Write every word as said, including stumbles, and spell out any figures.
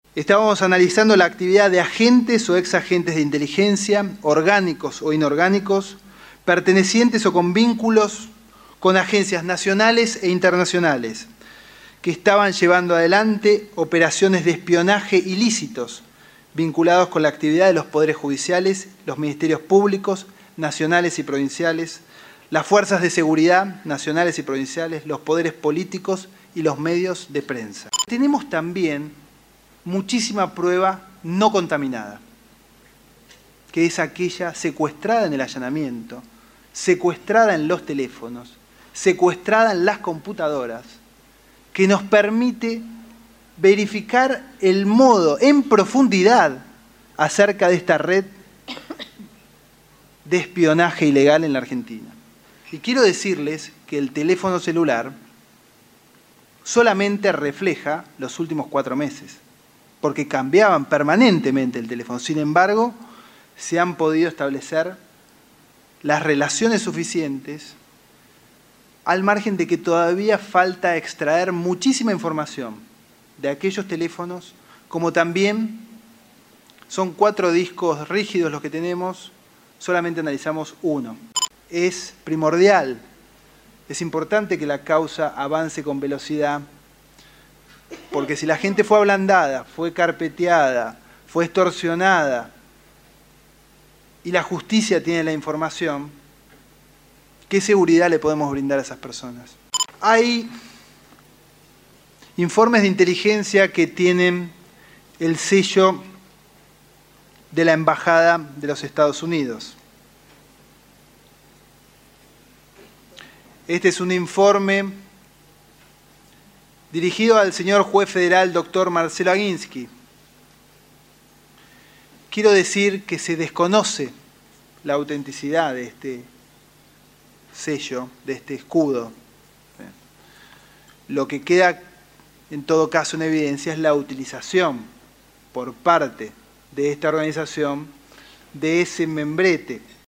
Estábamos analizando la actividad de agentes o exagentes de inteligencia, orgánicos o inorgánicos, pertenecientes o con vínculos con agencias nacionales e internacionales, que estaban llevando adelante operaciones de espionaje ilícitos vinculados con la actividad de los poderes judiciales, los ministerios públicos, nacionales y provinciales, las fuerzas de seguridad nacionales y provinciales, los poderes políticos y los medios de prensa. Tenemos también muchísima prueba no contaminada, que es aquella secuestrada en el allanamiento, secuestrada en los teléfonos, secuestrada en las computadoras, que nos permite verificar el modo en profundidad acerca de esta red de espionaje ilegal en la Argentina. Y quiero decirles que el teléfono celular solamente refleja los últimos cuatro meses, porque cambiaban permanentemente el teléfono. Sin embargo, se han podido establecer las relaciones suficientes, al margen de que todavía falta extraer muchísima información de aquellos teléfonos, como también son cuatro discos rígidos los que tenemos, solamente analizamos uno. Es primordial, es importante que la causa avance con velocidad, porque si la gente fue ablandada, fue carpeteada, fue extorsionada, y la justicia tiene la información, ¿qué seguridad le podemos brindar a esas personas? Hay informes de inteligencia que tienen el sello de la Embajada de los Estados Unidos. Este es un informe dirigido al señor juez federal doctor Marcelo Aguinsky. Quiero decir que se desconoce la autenticidad de este sello, de este escudo. Lo que queda en todo caso en evidencia es la utilización por parte de esta organización de ese membrete